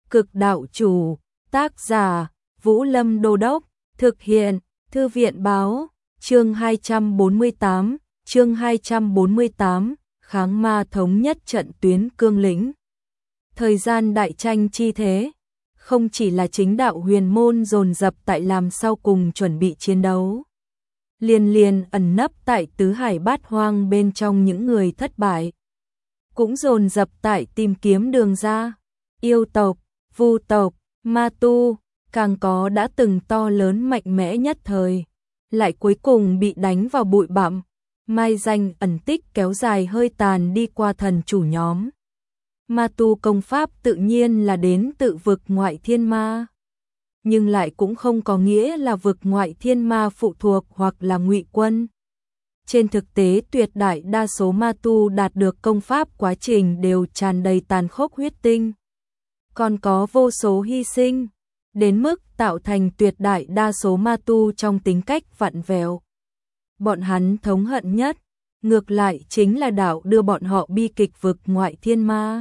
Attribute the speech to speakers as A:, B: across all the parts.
A: Cực đạo chủ, tác giả, Vũ Lâm Đô Đốc, thực hiện, Thư viện báo, chương 248, kháng ma thống nhất trận tuyến cương lĩnh. Thời gian đại tranh chi thế, không chỉ là chính đạo huyền môn dồn dập tại làm sau cùng chuẩn bị chiến đấu. Liên ẩn nấp tại tứ hải bát hoang bên trong những người thất bại. Cũng dồn dập tại tìm kiếm đường ra, yêu tộc, vu tộc, ma tu, càng có đã từng to lớn mạnh mẽ nhất thời, lại cuối cùng bị đánh vào bụi bặm, mai danh ẩn tích kéo dài hơi tàn đi qua thần chủ nhóm. Ma tu công pháp tự nhiên là đến tự vực ngoại thiên ma, nhưng lại cũng không có nghĩa là vực ngoại thiên ma phụ thuộc hoặc là ngụy quân. Trên thực tế tuyệt đại đa số ma tu đạt được công pháp quá trình đều tràn đầy tàn khốc huyết tinh. Còn có vô số hy sinh, đến mức tạo thành tuyệt đại đa số ma tu trong tính cách vặn vẹo. Bọn hắn thống hận nhất, ngược lại chính là đạo đưa bọn họ bi kịch vực ngoại thiên ma.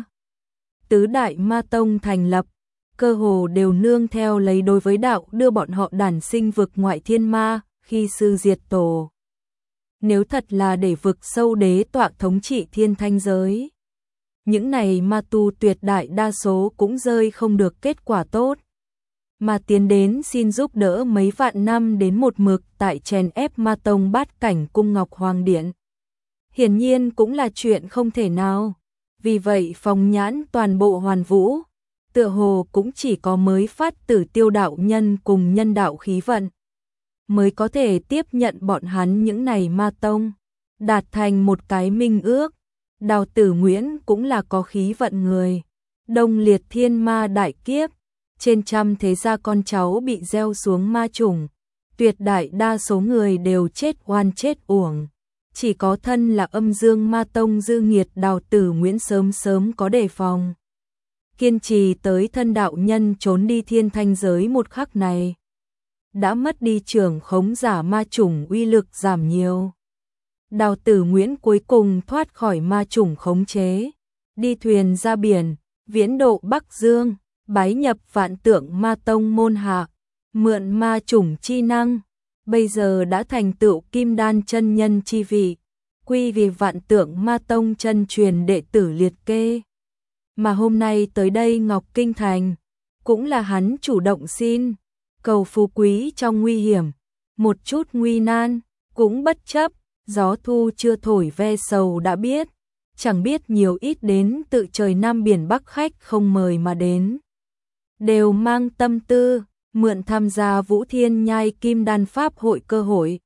A: Tứ đại ma tông thành lập, cơ hồ đều nương theo lấy đối với đạo đưa bọn họ đản sinh vực ngoại thiên ma, khi sư diệt tổ. Nếu thật là để vực sâu đế tọa thống trị thiên thanh giới, những này ma tu tuyệt đại đa số cũng rơi không được kết quả tốt. Mà tiến đến xin giúp đỡ mấy vạn năm đến một mực tại chèn ép ma tông bát cảnh cung Ngọc Hoàng Điện. Hiển nhiên cũng là chuyện không thể nào. Vì vậy Phong Nhãn toàn bộ Hoàn Vũ, tựa hồ cũng chỉ có mới phát tử Tiêu đạo nhân cùng nhân đạo khí vận, mới có thể tiếp nhận bọn hắn những này ma tông, đạt thành một cái minh ước. Đào Tử Nguyễn cũng là có khí vận người. Đông liệt thiên ma đại kiếp, trên trăm thế gia con cháu bị gieo xuống ma chủng, tuyệt đại đa số người đều chết oan chết uổng. Chỉ có thân là âm dương ma tông dư nghiệt Đào Tử Nguyễn sớm có đề phòng. Kiên trì tới thân đạo nhân trốn đi thiên thanh giới một khắc này. Đã mất đi trưởng khống giả ma chủng uy lực giảm nhiều. Đào Tử Nguyễn cuối cùng thoát khỏi ma chủng khống chế, đi thuyền ra biển, viễn độ Bắc Dương, bái nhập Vạn Tượng Ma Tông môn hạ, mượn ma chủng chi năng, bây giờ đã thành tựu Kim Đan chân nhân chi vị, quy vì Vạn Tượng Ma Tông chân truyền đệ tử liệt kê. Mà hôm nay tới đây Ngọc Kinh Thành, cũng là hắn chủ động xin, cầu phú quý trong nguy hiểm, một chút nguy nan, cũng bất chấp. Gió thu chưa thổi ve sầu đã biết, chẳng biết nhiều ít đến tự trời Nam Biển Bắc khách không mời mà đến. Đều mang tâm tư, mượn tham gia Vũ Thiên Nhai Kim Đan Pháp hội cơ hội.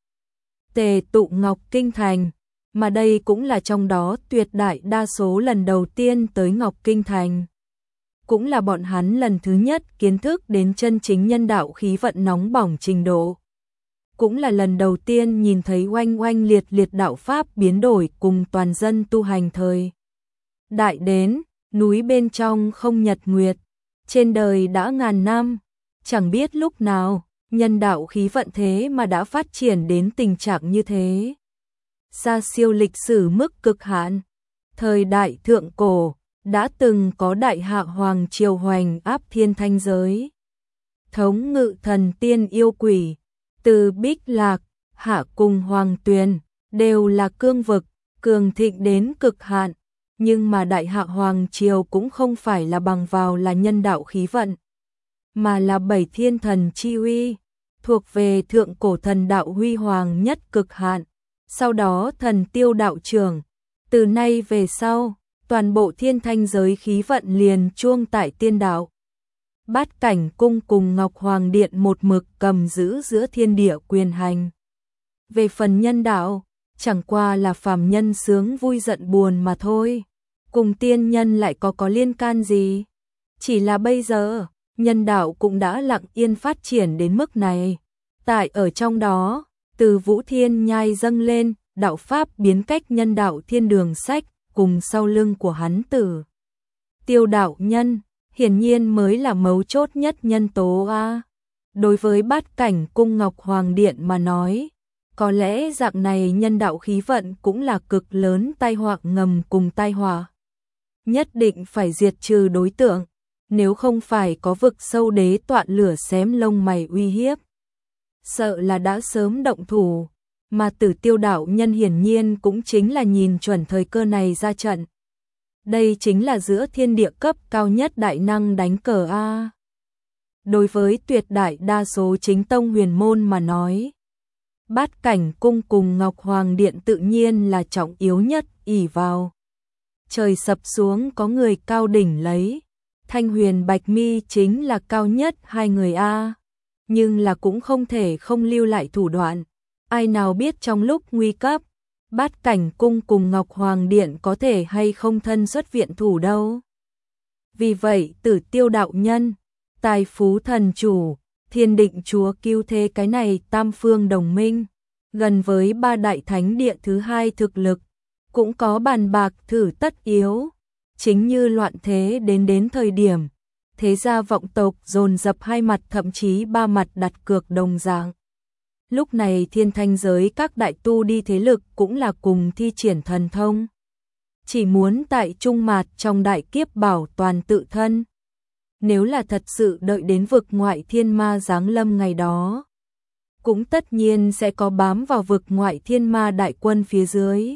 A: Tề tụ Ngọc Kinh Thành, mà đây cũng là trong đó tuyệt đại đa số lần đầu tiên tới Ngọc Kinh Thành. Cũng là bọn hắn lần thứ nhất kiến thức đến chân chính nhân đạo khí vận nóng bỏng trình độ. Cũng là lần đầu tiên nhìn thấy oanh oanh liệt liệt đạo pháp biến đổi cùng toàn dân tu hành thời. Đại đến, núi bên trong không nhật nguyệt, trên đời đã ngàn năm, chẳng biết lúc nào, nhân đạo khí vận thế mà đã phát triển đến tình trạng như thế. Xa siêu lịch sử mức cực hạn, thời đại thượng cổ, đã từng có đại hạ hoàng triều hoành áp thiên thanh giới. Thống ngự thần tiên yêu quỷ, từ Bích Lạc, Hạ cùng Hoàng Tuyền, đều là cương vực, cường thịnh đến cực hạn, nhưng mà đại hạ Hoàng Triều cũng không phải là bằng vào là nhân đạo khí vận, mà là bảy thiên thần chi uy, thuộc về thượng cổ thần đạo huy hoàng nhất cực hạn, sau đó thần tiêu đạo trưởng, từ nay về sau, toàn bộ thiên thanh giới khí vận liền chuông tại tiên đạo. Bát cảnh cung cùng Ngọc Hoàng Điện một mực cầm giữ giữa thiên địa quyền hành. Về phần nhân đạo, chẳng qua là phàm nhân sướng vui giận buồn mà thôi. Cùng tiên nhân lại có liên can gì? Chỉ là bây giờ, nhân đạo cũng đã lặng yên phát triển đến mức này. Tại ở trong đó, từ Vũ Thiên Nhai dâng lên, đạo pháp biến cách nhân đạo thiên đường sách, cùng sau lưng của hắn tử Tiêu đạo nhân. Hiển nhiên mới là mấu chốt nhất nhân tố a. Đối với bát cảnh cung Ngọc Hoàng Điện mà nói, có lẽ dạng này nhân đạo khí vận cũng là cực lớn tai họa ngầm cùng tai họa. Nhất định phải diệt trừ đối tượng, nếu không phải có vực sâu đế tọa lửa xém lông mày uy hiếp, sợ là đã sớm động thủ, mà Tử Tiêu đạo nhân hiển nhiên cũng chính là nhìn chuẩn thời cơ này ra trận. Đây chính là giữa thiên địa cấp cao nhất đại năng đánh cờ a. Đối với tuyệt đại đa số chính tông huyền môn mà nói, Bát Cảnh cung cùng Ngọc Hoàng điện tự nhiên là trọng yếu nhất, ỷ vào trời sập xuống có người cao đỉnh lấy, Thanh Huyền Bạch Mi chính là cao nhất hai người a, nhưng là cũng không thể không lưu lại thủ đoạn, ai nào biết trong lúc nguy cấp, Bát Cảnh cung cùng Ngọc Hoàng điện có thể hay không thân xuất viện thủ đâu. Vì vậy Tử Tiêu đạo nhân, Tài Phú thần chủ, Thiên Định chúa Cưu Thế cái này tam phương đồng minh, gần với ba đại thánh địa thứ hai thực lực, cũng có bàn bạc thử tất yếu. Chính như loạn thế đến thời điểm, thế gia vọng tộc dồn dập hai mặt thậm chí ba mặt đặt cược đồng dạng. Lúc này thiên thanh giới các đại tu đi thế lực cũng là cùng thi triển thần thông. Chỉ muốn tại trung mạt trong đại kiếp bảo toàn tự thân. Nếu là thật sự đợi đến vực ngoại thiên ma giáng lâm ngày đó, cũng tất nhiên sẽ có bám vào vực ngoại thiên ma đại quân phía dưới.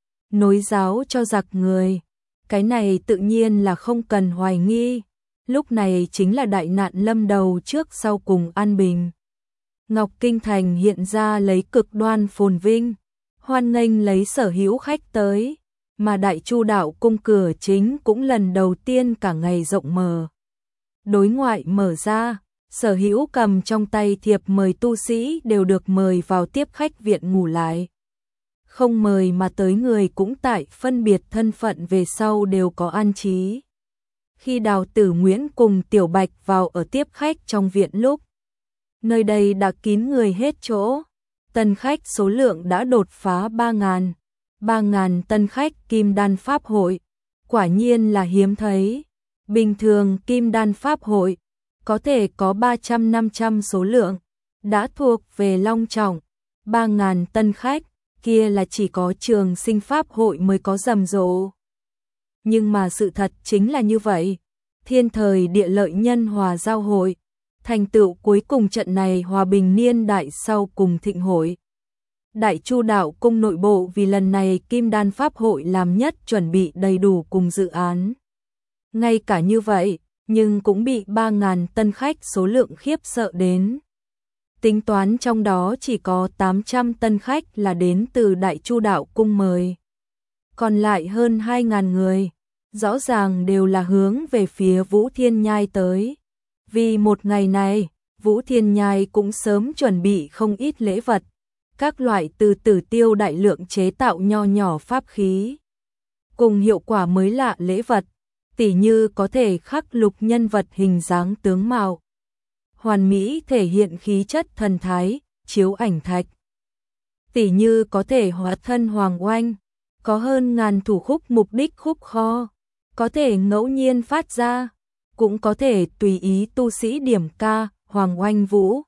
A: Nối giáo cho giặc người, cái này tự nhiên là không cần hoài nghi, lúc này chính là đại nạn lâm đầu trước sau cùng an bình. Ngọc Kinh Thành hiện ra lấy cực đoan phồn vinh, hoan nghênh lấy sở hữu khách tới, mà Đại Chu đạo cung cửa chính cũng lần đầu tiên cả ngày rộng mở. Đối ngoại mở ra, sở hữu cầm trong tay thiệp mời tu sĩ đều được mời vào tiếp khách viện ngủ lại. Không mời mà tới người cũng tại phân biệt thân phận về sau đều có an trí. Khi Đào Tử Nguyễn cùng Tiểu Bạch vào ở tiếp khách trong viện lúc, nơi đây đã kín người hết chỗ, tân khách số lượng đã đột phá 3.000. 3.000 tân khách Kim Đan Pháp hội, quả nhiên là hiếm thấy. Bình thường Kim Đan Pháp hội có thể có 300-500 số lượng, đã thuộc về long trọng. 3.000 tân khách, kia là chỉ có Trường Sinh Pháp hội mới có rầm rộ. Nhưng mà sự thật chính là như vậy, thiên thời địa lợi nhân hòa giao hội, thành tựu cuối cùng trận này hòa bình niên đại sau cùng thịnh hội. Đại Chu đạo cung nội bộ vì lần này Kim Đan Pháp hội làm nhất chuẩn bị đầy đủ cùng dự án. Ngay cả như vậy, nhưng cũng bị 3.000 tân khách số lượng khiếp sợ đến. Tính toán trong đó chỉ có 800 tân khách là đến từ Đại Chu đạo cung mời. Còn lại hơn 2.000 người, rõ ràng đều là hướng về phía Vũ Thiên Nhai tới. Vì một ngày này, Vũ Thiên Nhai cũng sớm chuẩn bị không ít lễ vật, các loại từ Tử Tiêu đại lượng chế tạo nho nhỏ pháp khí. Cùng hiệu quả mới lạ lễ vật, tỉ như có thể khắc lục nhân vật hình dáng tướng mạo. Hoàn mỹ thể hiện khí chất thần thái, chiếu ảnh thạch. Tỉ như có thể hóa thân hoàng oanh, có hơn ngàn thủ khúc mục đích khúc kho, có thể ngẫu nhiên phát ra, cũng có thể tùy ý tu sĩ điểm ca, hoàng oanh vũ.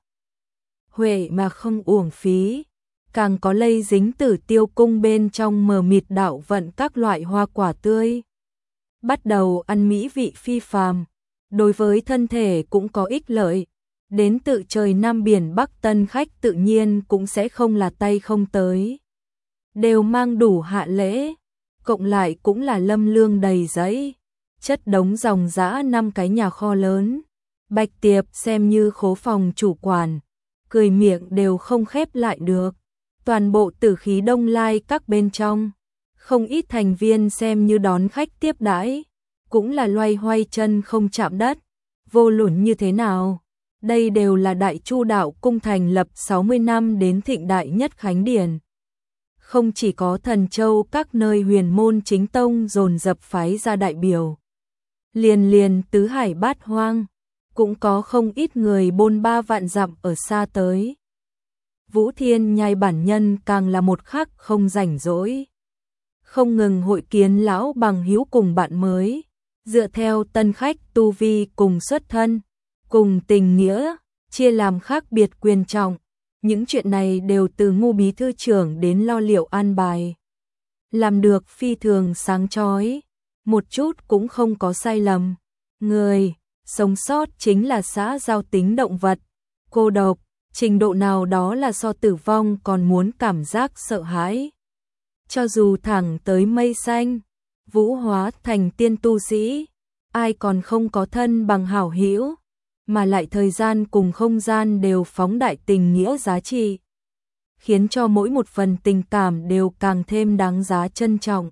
A: Huệ mà không uổng phí, càng có lây dính Tử Tiêu cung bên trong mờ mịt đạo vận các loại hoa quả tươi. Bắt đầu ăn mỹ vị phi phàm, đối với thân thể cũng có ích lợi. Đến tự trời Nam Biển Bắc tân khách tự nhiên cũng sẽ không là tay không tới. Đều mang đủ hạ lễ, cộng lại cũng là lâm lương đầy giấy, chất đống dòng dã 5 cái nhà kho lớn. Bạch Tiệp xem như khố phòng chủ quản, cười miệng đều không khép lại được. Toàn bộ tử khí Đông Lai các bên trong, không ít thành viên xem như đón khách tiếp đãi, cũng là loay hoay chân không chạm đất, vô luận như thế nào. Đây đều là Đại Chu đạo cung thành lập 60 năm đến thịnh đại nhất khánh điển. Không chỉ có Thần Châu các nơi huyền môn chính tông dồn dập phái ra đại biểu. Liền tứ hải bát hoang, cũng có không ít người bôn 3 vạn dặm ở xa tới. Vũ Thiên Nhai bản nhân càng là một khắc không rảnh rỗi. Không ngừng hội kiến lão bằng hữu cùng bạn mới, dựa theo tân khách tu vi cùng xuất thân, cùng tình nghĩa, chia làm khác biệt quyền trọng. Những chuyện này đều từ Ngô bí thư trưởng đến lo liệu an bài. Làm được phi thường sáng chói, một chút cũng không có sai lầm. Người sống sót chính là xã giao tính động vật, cô độc, trình độ nào đó là so tử vong còn muốn cảm giác sợ hãi. Cho dù thẳng tới mây xanh, vũ hóa thành tiên tu sĩ, ai còn không có thân bằng hảo hữu, mà lại thời gian cùng không gian đều phóng đại tình nghĩa giá trị, khiến cho mỗi một phần tình cảm đều càng thêm đáng giá trân trọng.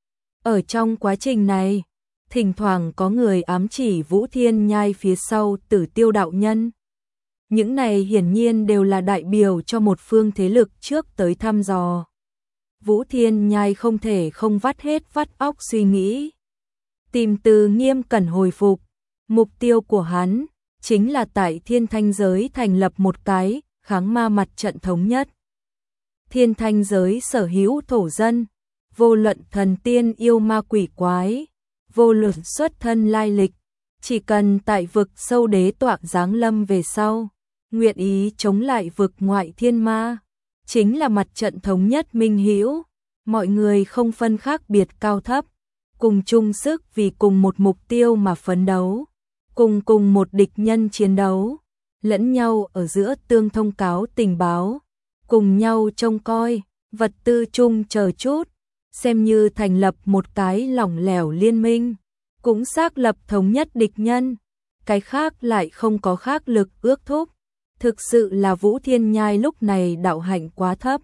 A: Ở trong quá trình này, thỉnh thoảng có người ám chỉ Vũ Thiên Nhai phía sau Tử Tiêu đạo nhân. Những này hiển nhiên đều là đại biểu cho một phương thế lực trước tới thăm dò. Vũ Thiên Nhai không thể không vắt hết vắt óc suy nghĩ. Tìm từ nghiêm cẩn hồi phục, mục tiêu của hắn chính là tại Thiên Thanh giới thành lập một cái kháng ma mặt trận thống nhất. Thiên Thanh giới sở hữu thổ dân, vô luận thần tiên yêu ma quỷ quái, vô luận xuất thân lai lịch, chỉ cần tại vực sâu đế tọa giáng lâm về sau, nguyện ý chống lại vực ngoại thiên ma, chính là mặt trận thống nhất minh hữu, mọi người không phân khác biệt cao thấp, cùng chung sức vì cùng một mục tiêu mà phấn đấu, cùng một địch nhân chiến đấu, lẫn nhau ở giữa tương thông cáo tình báo, cùng nhau trông coi, vật tư chung chờ chút, xem như thành lập một cái lỏng lẻo liên minh, cũng xác lập thống nhất địch nhân, cái khác lại không có khác lực ước thúc. Thực sự là Vũ Thiên Nhai lúc này đạo hạnh quá thấp,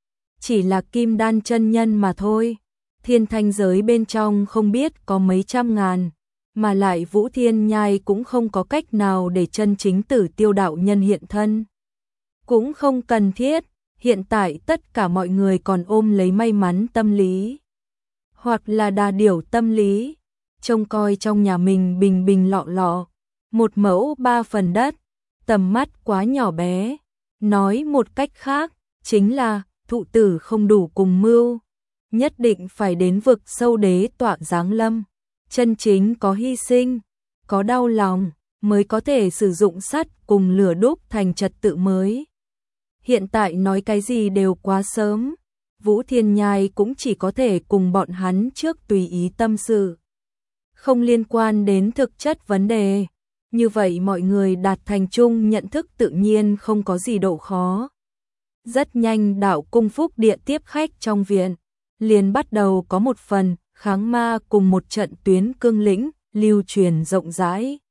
A: chỉ là kim đan chân nhân mà thôi. Thiên Thanh giới bên trong không biết có mấy trăm ngàn, mà lại Vũ Thiên Nhai cũng không có cách nào để chân chính Tử Tiêu đạo nhân hiện thân. Cũng không cần thiết, hiện tại tất cả mọi người còn ôm lấy may mắn tâm lý, hoặc là đà điểu tâm lý, trông coi trong nhà mình bình bình lọ lọ, một mẫu ba phần đất, tầm mắt quá nhỏ bé. Nói một cách khác, chính là thụ tử không đủ cùng mưu, nhất định phải đến vực sâu đế tọa giáng lâm, chân chính có hy sinh, có đau lòng, mới có thể sử dụng sắt cùng lửa đúc thành trật tự mới. Hiện tại nói cái gì đều quá sớm, Vũ Thiên Nhai cũng chỉ có thể cùng bọn hắn trước tùy ý tâm sự, không liên quan đến thực chất vấn đề. Như vậy mọi người đạt thành chung nhận thức tự nhiên không có gì độ khó. Rất nhanh đạo cung phúc điện tiếp khách trong viện, liền bắt đầu có một phần kháng ma cùng một trận tuyến cương lĩnh lưu truyền rộng rãi.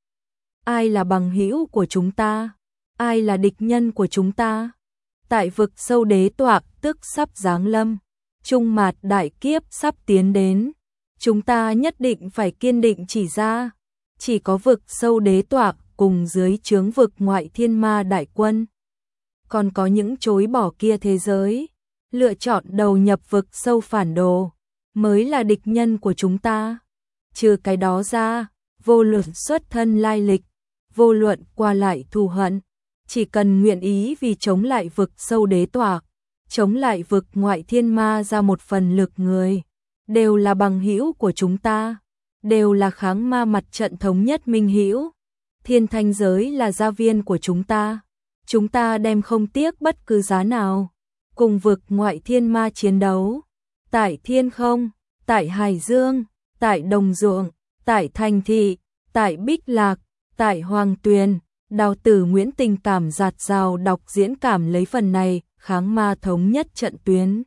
A: Ai là bằng hữu của chúng ta? Ai là địch nhân của chúng ta? Tại vực sâu đế tọa tức sắp giáng lâm, trung mạt đại kiếp sắp tiến đến, chúng ta nhất định phải kiên định chỉ ra. Chỉ có vực sâu đế tọa cùng dưới trướng vực ngoại thiên ma đại quân, còn có những chối bỏ kia thế giới, lựa chọn đầu nhập vực sâu phản đồ, mới là địch nhân của chúng ta. Trừ cái đó ra, vô luận xuất thân lai lịch, vô luận qua lại thù hận, chỉ cần nguyện ý vì chống lại vực sâu đế tọa, chống lại vực ngoại thiên ma ra một phần lực người, đều là bằng hữu của chúng ta, đều là kháng ma mặt trận thống nhất minh hữu. Thiên Thanh giới là gia viên của chúng ta đem không tiếc bất cứ giá nào, cùng vực ngoại thiên ma chiến đấu, tại thiên không, tại hải dương, tại đồng ruộng, tại thành thị, tại bích lạc, tại hoàng tuyền. Đào Tử Nguyễn tình cảm dạt dào đọc diễn cảm lấy phần này, kháng ma thống nhất trận tuyến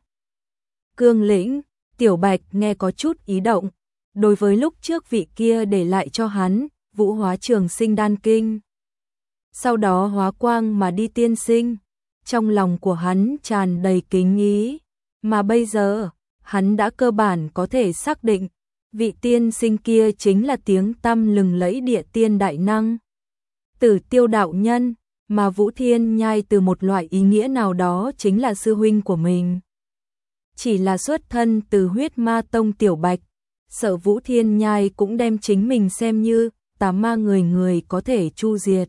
A: cương lĩnh. Tiểu Bạch nghe có chút ý động, đối với lúc trước vị kia để lại cho hắn Vũ Hóa Trường Sinh đan kinh, sau đó hóa quang mà đi tiên sinh, trong lòng của hắn tràn đầy kính ý, mà bây giờ hắn đã cơ bản có thể xác định vị tiên sinh kia chính là tiếng tăm lừng lẫy địa tiên đại năng Tử Tiêu đạo nhân, mà Vũ Thiên Nhai từ một loại ý nghĩa nào đó chính là sư huynh của mình. Chỉ là xuất thân từ huyết ma tông Tiểu Bạch, sợ Vũ Thiên Nhai cũng đem chính mình xem như tà ma người có thể chu diệt.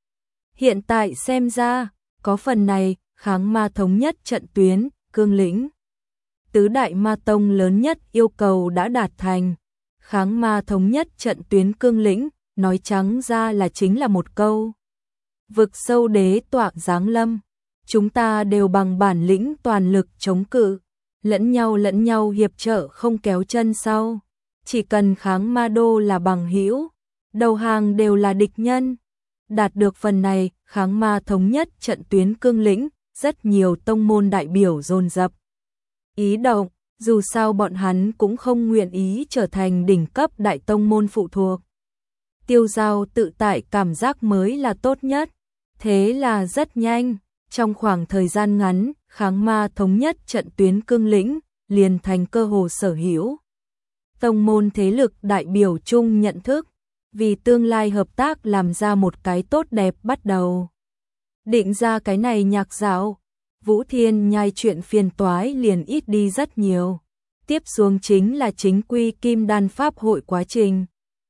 A: Hiện tại xem ra, có phần này, kháng ma thống nhất trận tuyến, cương lĩnh. Tứ đại ma tông lớn nhất yêu cầu đã đạt thành. Kháng ma thống nhất trận tuyến cương lĩnh, nói trắng ra là chính là một câu. Vực sâu đế tọa giáng lâm, chúng ta đều bằng bản lĩnh toàn lực chống cự, lẫn nhau hiệp trợ không kéo chân sau. Chỉ cần kháng ma đô là bằng hữu, đầu hàng đều là địch nhân. Đạt được phần này, kháng ma thống nhất trận tuyến cương lĩnh, rất nhiều tông môn đại biểu dồn dập ý động, dù sao bọn hắn cũng không nguyện ý trở thành đỉnh cấp đại tông môn phụ thuộc. Tiêu Giao tự tại cảm giác mới là tốt nhất. Thế là rất nhanh, trong khoảng thời gian ngắn, kháng ma thống nhất trận tuyến cương lĩnh, liền thành cơ hồ sở hữu. Tông môn thế lực đại biểu chung nhận thức, vì tương lai hợp tác làm ra một cái tốt đẹp bắt đầu. Định ra cái này nhạc dạo, Vũ Thiên Nhai chuyện phiền toái liền ít đi rất nhiều. Tiếp xuống chính là chính quy Kim Đan Pháp hội quá trình.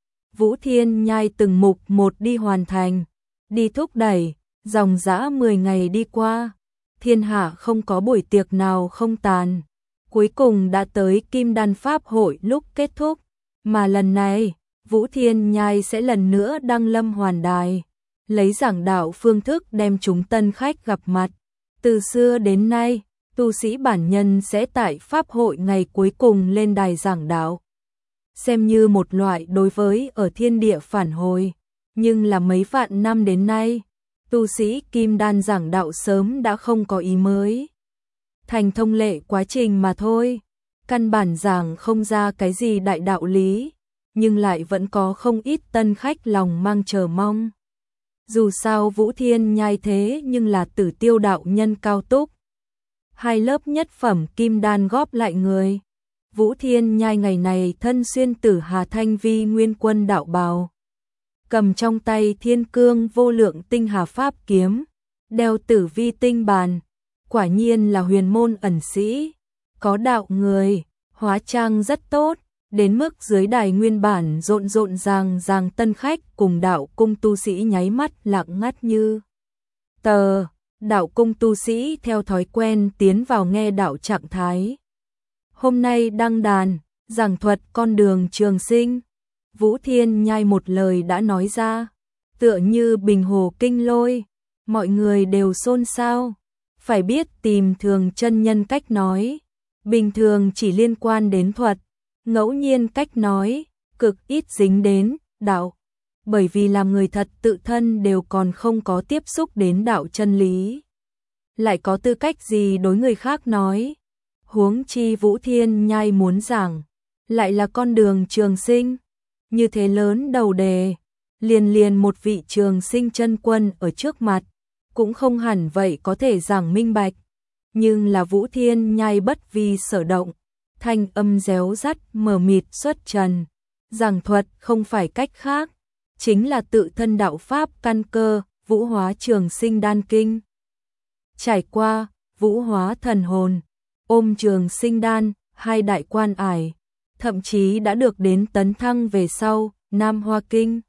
A: Vũ Thiên Nhai từng mục một đi hoàn thành, đi thúc đẩy, dòng dã 10 ngày đi qua, thiên hạ không có buổi tiệc nào không tàn. Cuối cùng đã tới Kim Đan Pháp hội lúc kết thúc, mà lần này, Vũ Thiên Nhai sẽ lần nữa đăng lâm hoàn đài, lấy giảng đạo phương thức đem chúng tân khách gặp mặt. Từ xưa đến nay, tu sĩ bản nhân sẽ tại Pháp hội ngày cuối cùng lên đài giảng đạo, xem như một loại đối với ở thiên địa phản hồi, nhưng là mấy vạn năm đến nay, tu sĩ Kim Đan giảng đạo sớm đã không có ý mới. Thành thông lệ quá trình mà thôi, căn bản giảng không ra cái gì đại đạo lý, nhưng lại vẫn có không ít tân khách lòng mang chờ mong. Dù sao Vũ Thiên Nhai thế nhưng là Tử Tiêu đạo nhân cao túc. Hai lớp nhất phẩm Kim Đan góp lại người. Vũ Thiên Nhai ngày này thân xuyên Tử Hà Thanh Vi Nguyên Quân đạo bào, cầm trong tay Thiên Cương Vô Lượng Tinh Hà Pháp kiếm, đeo Tử Vi tinh bàn, quả nhiên là huyền môn ẩn sĩ, có đạo người, hóa trang rất tốt, đến mức dưới đài nguyên bản rộn rộn ràng tân khách cùng đạo cung tu sĩ nháy mắt lặng ngắt như tờ. Đạo cung tu sĩ theo thói quen tiến vào nghe đạo trạng thái. Hôm nay đăng đàn, giảng thuật con đường trường sinh. Vũ Thiên Nhai một lời đã nói ra, tựa như bình hồ kinh lôi, mọi người đều xôn xao. Phải biết tìm thường chân nhân cách nói, bình thường chỉ liên quan đến thuật, ngẫu nhiên cách nói, cực ít dính đến đạo. Bởi vì làm người thật tự thân đều còn không có tiếp xúc đến đạo chân lý, lại có tư cách gì đối người khác nói. Huống chi Vũ Thiên Nhai muốn giảng, lại là con đường trường sinh. Như thế lớn đầu đề, liền một vị trường sinh chân quân ở trước mặt, cũng không hẳn vậy có thể giảng minh bạch. Nhưng là Vũ Thiên Nhai bất vi sở động, thanh âm réo rắt mờ mịt xuất trần. Giảng thuật không phải cách khác, chính là tự thân đạo pháp căn cơ, Vũ Hóa Trường Sinh Đan Kinh. Trải qua, Vũ Hóa Thần Hồn, ôm Trường Sinh Đan, hai đại quan ải, thậm chí đã được đến tấn thăng về sau, Nam Hoa Kinh.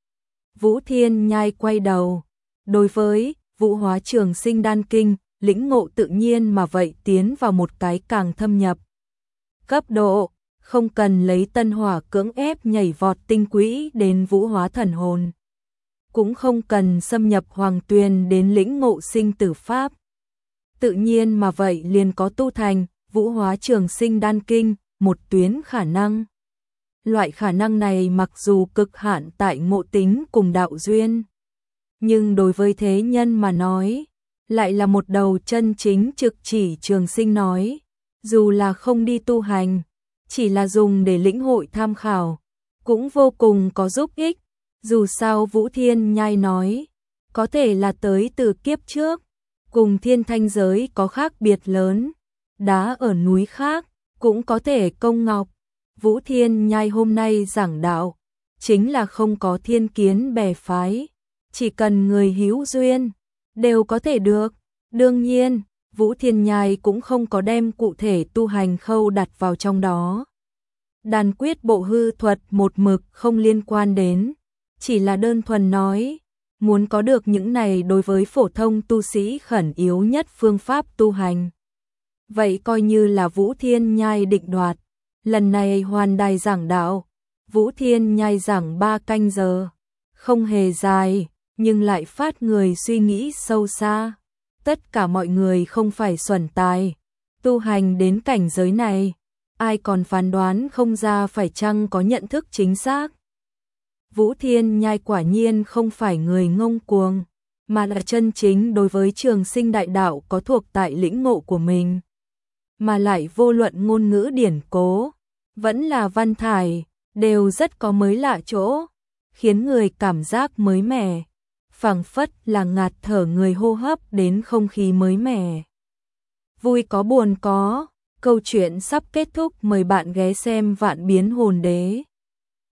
A: Vũ Thiên Nhai quay đầu, đối với Vũ Hóa Trường Sinh Đan Kinh, lĩnh ngộ tự nhiên mà vậy tiến vào một cái càng thâm nhập cấp độ, không cần lấy tân hỏa cưỡng ép nhảy vọt tinh quỹ đến Vũ Hóa Thần Hồn, cũng không cần xâm nhập hoàng tuyền đến lĩnh ngộ sinh tử pháp. Tự nhiên mà vậy liền có tu thành Vũ Hóa Trường Sinh Đan Kinh, một tuyến khả năng. Loại khả năng này mặc dù cực hạn tại ngộ tính cùng đạo duyên, nhưng đối với thế nhân mà nói, lại là một đầu chân chính trực chỉ trường sinh nói. Dù là không đi tu hành, chỉ là dùng để lĩnh hội tham khảo, cũng vô cùng có giúp ích. Dù sao Vũ Thiên Nhai nói, có thể là tới từ kiếp trước, cùng thiên thanh giới có khác biệt lớn, đá ở núi khác, cũng có thể công ngọc. Vũ Thiên Nhai hôm nay giảng đạo, chính là không có thiên kiến bè phái, chỉ cần người hữu duyên, đều có thể được. Đương nhiên, Vũ Thiên Nhai cũng không có đem cụ thể tu hành khâu đặt vào trong đó. Đàn quyết bộ hư thuật một mực không liên quan đến, chỉ là đơn thuần nói, muốn có được những này đối với phổ thông tu sĩ khẩn yếu nhất phương pháp tu hành. Vậy coi như là Vũ Thiên Nhai định đoạt. Lần này hoàn đài giảng đạo, Vũ Thiên Nhai giảng 3 canh giờ, không hề dài, nhưng lại phát người suy nghĩ sâu xa. Tất cả mọi người không phải xuẩn tài, tu hành đến cảnh giới này, ai còn phán đoán không ra phải chăng có nhận thức chính xác. Vũ Thiên Nhai quả nhiên không phải người ngông cuồng, mà là chân chính đối với trường sinh đại đạo có thuộc tại lĩnh ngộ của mình. Mà lại vô luận ngôn ngữ điển cố, vẫn là văn thải, đều rất có mới lạ chỗ, khiến người cảm giác mới mẻ, phảng phất là ngạt thở người hô hấp đến không khí mới mẻ. Vui có buồn có, câu chuyện sắp kết thúc, mời bạn ghé xem Vạn Biến Hồn Đế.